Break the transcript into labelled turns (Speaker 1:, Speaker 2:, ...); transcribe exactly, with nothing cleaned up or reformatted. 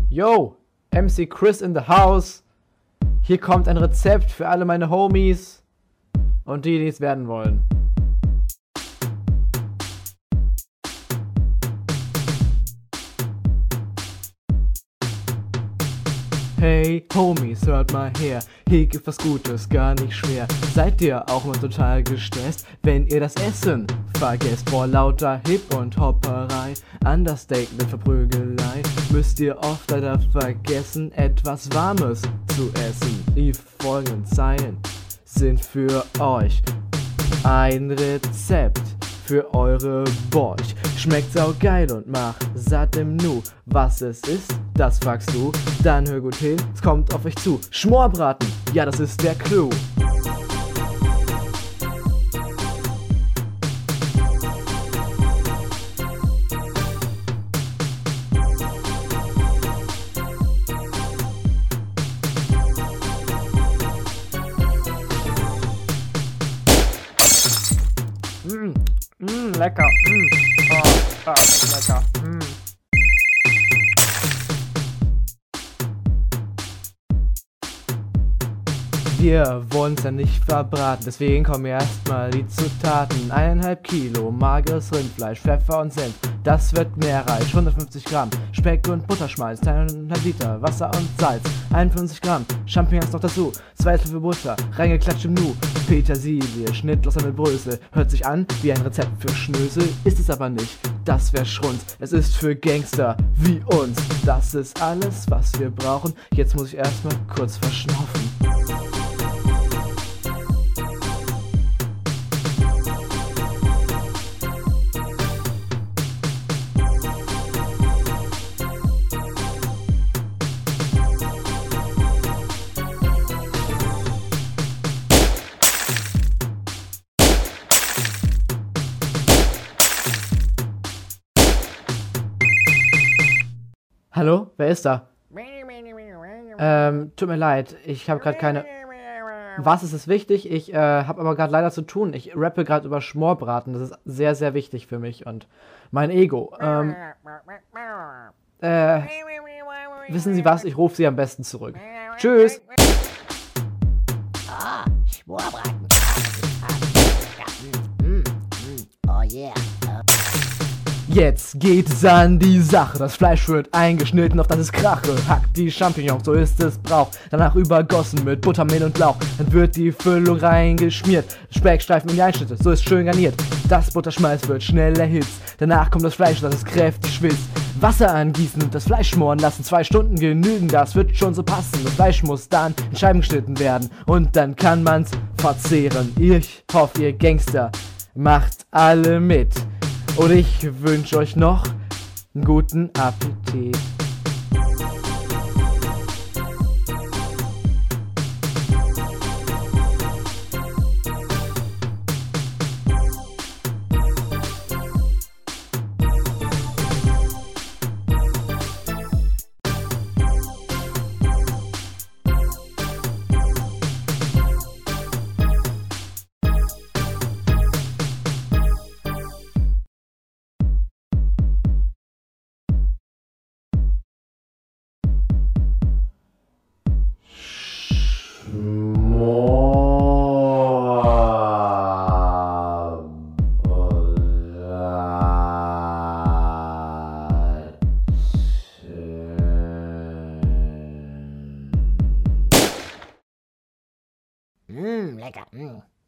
Speaker 1: Yo, M C Chris in the house. Hier kommt ein Rezept für alle meine Homies und die, die es werden wollen. Hey Homies, hört mal her, hier gibt was Gutes, gar nicht schwer. Seid ihr auch mal total gestresst, wenn ihr das Essen vergesst? Vor lauter Hip und Hopperei, Understatement, Verprügelei, müsst ihr oft leider vergessen, etwas Warmes zu essen. Die folgenden Zeilen sind für euch ein Rezept für eure Borch. Schmeckt saugeil und macht satt im Nu. Was es ist, das fragst du, dann hör gut hin, es kommt auf euch zu. Schmorbraten, ja, das ist der Clou. Mm, mm, lecker. Mm. Oh, oh, lecker. Mm. Wir wollen's ja nicht verbraten, deswegen kommen erstmal die Zutaten. Eineinhalb Kilo mageres Rindfleisch, Pfeffer und Senf, das wird nährreich. hundertfünfzig Gramm Speck und Butterschmalz, eineinhalb Liter Wasser und Salz, einundfünfzig Gramm Champignons noch dazu, zwei Esslöffel Butter, reingeklatscht im Nu. Petersilie, Schnittloser mit Brösel, hört sich an wie ein Rezept für Schnösel, ist es aber nicht, das wär Schrunz. Es ist für Gangster wie uns, das ist alles, was wir brauchen. Jetzt muss ich erstmal kurz verschnaufen. Hallo, wer ist da? Ähm, tut mir leid, ich habe gerade keine... Was, ist es wichtig? Ich äh, habe aber gerade leider zu tun. Ich rappe gerade über Schmorbraten. Das ist sehr, sehr wichtig für mich und mein Ego. Ähm, äh, wissen Sie was? Ich rufe Sie am besten zurück. Tschüss!
Speaker 2: Ah, Schmorbraten. Mm, mm, mm. Oh yeah.
Speaker 1: Jetzt geht es an die Sache, das Fleisch wird eingeschnitten, auf das es krache. Hackt die Champignons, so ist es Brauch, danach übergossen mit Butter, Mehl und Lauch. Dann wird die Füllung reingeschmiert, Speckstreifen in die Einschnitte, so ist schön garniert. Das Butterschmalz wird schnell erhitzt, danach kommt das Fleisch, das es kräftig schwitzt. Wasser angießen und das Fleisch schmoren lassen, zwei Stunden genügen, das wird schon so passen. Das Fleisch muss dann in Scheiben geschnitten werden und dann kann man's verzehren. Ich hoffe, ihr Gangster macht alle mit. Und ich wünsche euch noch einen guten Appetit.
Speaker 2: Mm, lecker. Mm.